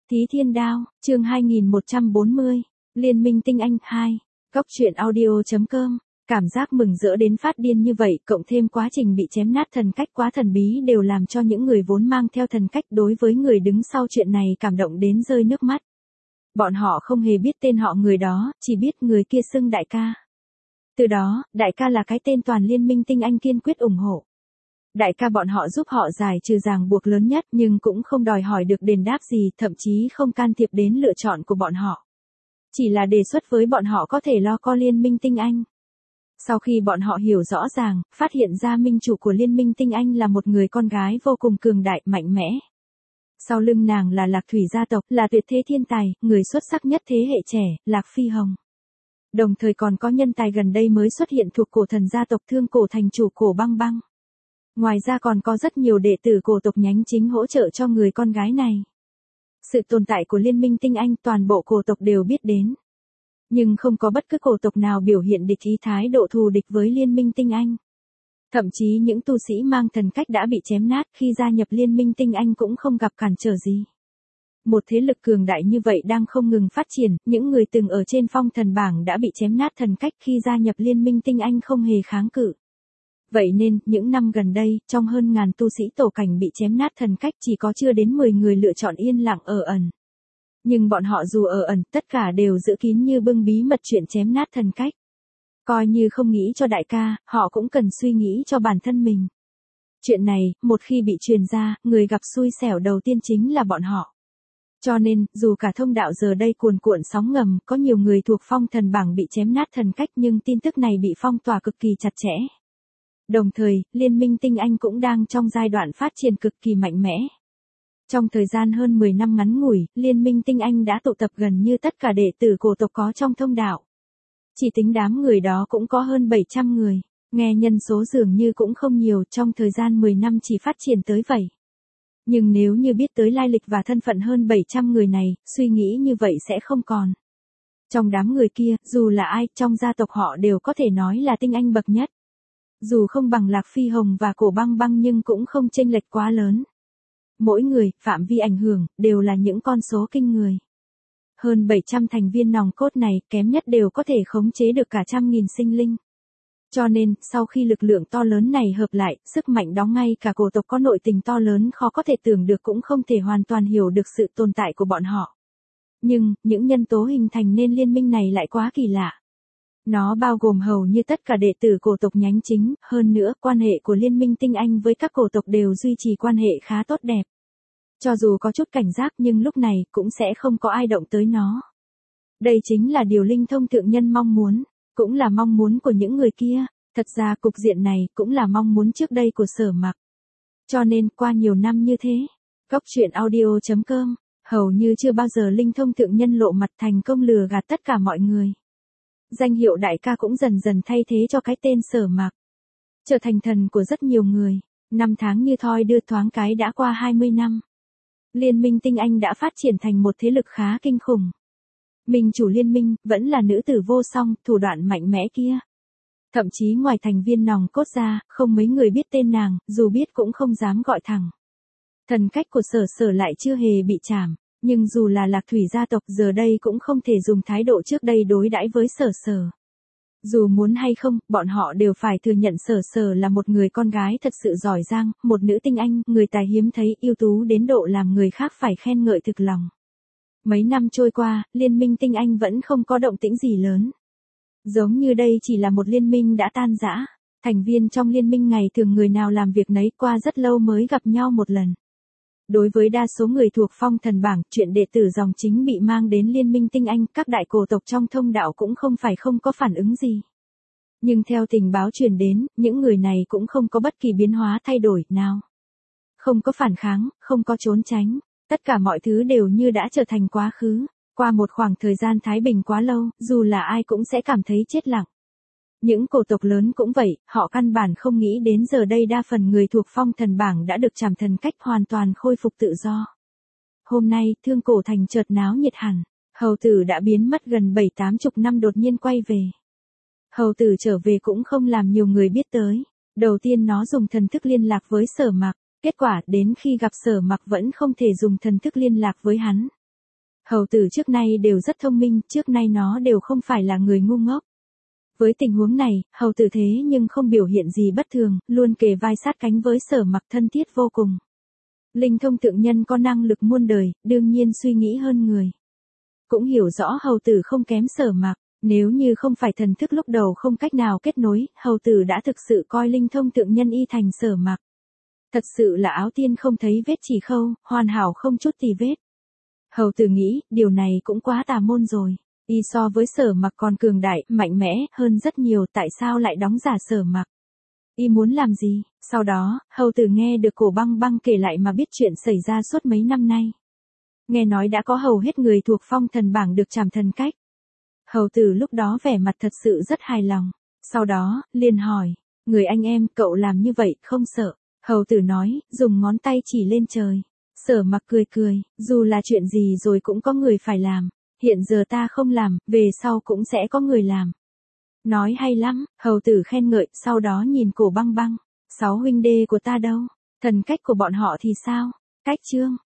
Thí Thiên Đao, chương 2140, Liên minh tinh anh 2, Cóc truyện audio.com, cảm giác mừng rỡ đến phát điên như vậy, cộng thêm quá trình bị chém nát thần cách quá thần bí đều làm cho những người vốn mang theo thần cách đối với người đứng sau chuyện này cảm động đến rơi nước mắt. Bọn họ không hề biết tên họ người đó, chỉ biết người kia xưng đại ca. Từ đó, đại ca là cái tên toàn liên minh tinh anh kiên quyết ủng hộ. Đại ca bọn họ giúp họ giải trừ ràng buộc lớn nhất nhưng cũng không đòi hỏi được đền đáp gì, thậm chí không can thiệp đến lựa chọn của bọn họ. Chỉ là đề xuất với bọn họ có thể lo co liên minh tinh anh. Sau khi bọn họ hiểu rõ ràng, phát hiện ra minh chủ của liên minh tinh anh là một người con gái vô cùng cường đại, mạnh mẽ. Sau lưng nàng là Lạc Thủy gia tộc, là tuyệt thế thiên tài, người xuất sắc nhất thế hệ trẻ, Lạc Phi Hồng. Đồng thời còn có nhân tài gần đây mới xuất hiện thuộc cổ thần gia tộc Thương Cổ thành chủ Cổ Băng Băng. Ngoài ra còn có rất nhiều đệ tử cổ tộc nhánh chính hỗ trợ cho người con gái này. Sự tồn tại của liên minh tinh anh toàn bộ cổ tộc đều biết đến. Nhưng không có bất cứ cổ tộc nào biểu hiện địch ý thái độ thù địch với liên minh tinh anh. Thậm chí những tu sĩ mang thần cách đã bị chém nát khi gia nhập liên minh tinh anh cũng không gặp cản trở gì. Một thế lực cường đại như vậy đang không ngừng phát triển, những người từng ở trên phong thần bảng đã bị chém nát thần cách khi gia nhập liên minh tinh anh không hề kháng cự. Vậy nên, những năm gần đây, trong hơn ngàn tu sĩ tổ cảnh bị chém nát thần cách chỉ có chưa đến 10 người lựa chọn yên lặng ở ẩn. Nhưng bọn họ dù ở ẩn, tất cả đều giữ kín như bưng bí mật chuyện chém nát thần cách. Coi như không nghĩ cho đại ca, họ cũng cần suy nghĩ cho bản thân mình. Chuyện này, một khi bị truyền ra, người gặp xui xẻo đầu tiên chính là bọn họ. Cho nên, dù cả thông đạo giờ đây cuồn cuộn sóng ngầm, có nhiều người thuộc phong thần bảng bị chém nát thần cách nhưng tin tức này bị phong tỏa cực kỳ chặt chẽ. Đồng thời, liên minh tinh anh cũng đang trong giai đoạn phát triển cực kỳ mạnh mẽ. Trong thời gian hơn 10 năm ngắn ngủi, liên minh tinh anh đã tụ tập gần như tất cả đệ tử cổ tộc có trong thông đạo. Chỉ tính đám người đó cũng có hơn 700 người, nghe nhân số dường như cũng không nhiều, trong thời gian 10 năm chỉ phát triển tới vậy. Nhưng nếu như biết tới lai lịch và thân phận hơn 700 người này, suy nghĩ như vậy sẽ không còn. Trong đám người kia, dù là ai, trong gia tộc họ đều có thể nói là tinh anh bậc nhất. Dù không bằng Lạc Phi Hồng và Cổ Băng Băng nhưng cũng không chênh lệch quá lớn. Mỗi người, phạm vi ảnh hưởng, đều là những con số kinh người. Hơn 700 thành viên nòng cốt này, kém nhất đều có thể khống chế được cả 100.000 sinh linh. Cho nên, sau khi lực lượng to lớn này hợp lại, sức mạnh đó ngay cả cổ tộc có nội tình to lớn khó có thể tưởng được cũng không thể hoàn toàn hiểu được sự tồn tại của bọn họ. Nhưng, những nhân tố hình thành nên liên minh này lại quá kỳ lạ. Nó bao gồm hầu như tất cả đệ tử cổ tộc nhánh chính, hơn nữa quan hệ của liên minh tinh anh với các cổ tộc đều duy trì quan hệ khá tốt đẹp. Cho dù có chút cảnh giác nhưng lúc này cũng sẽ không có ai động tới nó. Đây chính là điều Linh Thông thượng nhân mong muốn, cũng là mong muốn của những người kia, thật ra cục diện này cũng là mong muốn trước đây của Sở Mặc. Cho nên qua nhiều năm như thế, Cóc truyện audio.com, hầu như chưa bao giờ Linh Thông thượng nhân lộ mặt thành công lừa gạt tất cả mọi người. Danh hiệu đại ca cũng dần dần thay thế cho cái tên Sở Mặc, trở thành thần của rất nhiều người. Năm tháng như thoi đưa thoáng cái đã qua 20 năm. Liên minh tinh anh đã phát triển thành một thế lực khá kinh khủng. Minh chủ liên minh vẫn là nữ tử vô song, thủ đoạn mạnh mẽ kia. Thậm chí ngoài thành viên nòng cốt ra, không mấy người biết tên nàng, dù biết cũng không dám gọi thẳng. Thần cách của Sở lại chưa hề bị chảm. Nhưng dù là Lạc Thủy gia tộc giờ đây cũng không thể dùng thái độ trước đây đối đãi với Sở. Dù muốn hay không, bọn họ đều phải thừa nhận Sở là một người con gái thật sự giỏi giang, một nữ tinh anh, người tài hiếm thấy, ưu tú đến độ làm người khác phải khen ngợi thực lòng. Mấy năm trôi qua, liên minh tinh anh vẫn không có động tĩnh gì lớn. Giống như đây chỉ là một liên minh đã tan rã. Thành viên trong liên minh ngày thường người nào làm việc nấy, qua rất lâu mới gặp nhau một lần. Đối với đa số người thuộc phong thần bảng, chuyện đệ tử dòng chính bị mang đến liên minh tinh anh, các đại cổ tộc trong thông đạo cũng không phải không có phản ứng gì. Nhưng theo tình báo truyền đến, những người này cũng không có bất kỳ biến hóa thay đổi nào. Không có phản kháng, không có trốn tránh, tất cả mọi thứ đều như đã trở thành quá khứ. Qua một khoảng thời gian thái bình quá lâu, dù là ai cũng sẽ cảm thấy chết lặng. Những cổ tộc lớn cũng vậy, họ căn bản không nghĩ đến giờ đây đa phần người thuộc phong thần bảng đã được chảm thần cách hoàn toàn khôi phục tự do. Hôm nay, Thương Cổ thành chợt náo nhiệt hẳn, hầu tử đã biến mất gần 7-80 năm đột nhiên quay về. Hầu tử trở về cũng không làm nhiều người biết tới. Đầu tiên nó dùng thần thức liên lạc với Sở Mặc, kết quả đến khi gặp Sở Mặc vẫn không thể dùng thần thức liên lạc với hắn. Hầu tử trước nay đều rất thông minh, trước nay nó đều không phải là người ngu ngốc. Với tình huống này, hầu tử thế nhưng không biểu hiện gì bất thường, luôn kề vai sát cánh với Sở Mặc thân thiết vô cùng. Linh thông thượng nhân có năng lực muôn đời, đương nhiên suy nghĩ hơn người. Cũng hiểu rõ hầu tử không kém Sở Mặc, nếu như không phải thần thức lúc đầu không cách nào kết nối, hầu tử đã thực sự coi linh thông thượng nhân y thành Sở Mặc. Thật sự là áo tiên không thấy vết chỉ khâu, hoàn hảo không chút tì vết. Hầu tử nghĩ, điều này cũng quá tà môn rồi. Y so với Sở Mặc còn cường đại, mạnh mẽ hơn rất nhiều, tại sao lại đóng giả Sở Mặc? Y muốn làm gì? Sau đó, hầu tử nghe được Cổ Băng Băng kể lại mà biết chuyện xảy ra suốt mấy năm nay. Nghe nói đã có hầu hết người thuộc phong thần bảng được trảm thần cách. Hầu tử lúc đó vẻ mặt thật sự rất hài lòng. Sau đó, liền hỏi, người anh em, cậu làm như vậy, không sợ? Hầu tử nói, dùng ngón tay chỉ lên trời. Sở Mặc cười cười, dù là chuyện gì rồi cũng có người phải làm. Hiện giờ ta không làm, về sau cũng sẽ có người làm. Nói hay lắm, hầu tử khen ngợi, sau đó nhìn Cổ Băng Băng. 6 huynh đệ của ta đâu? Thần cách của bọn họ thì sao? Cách chương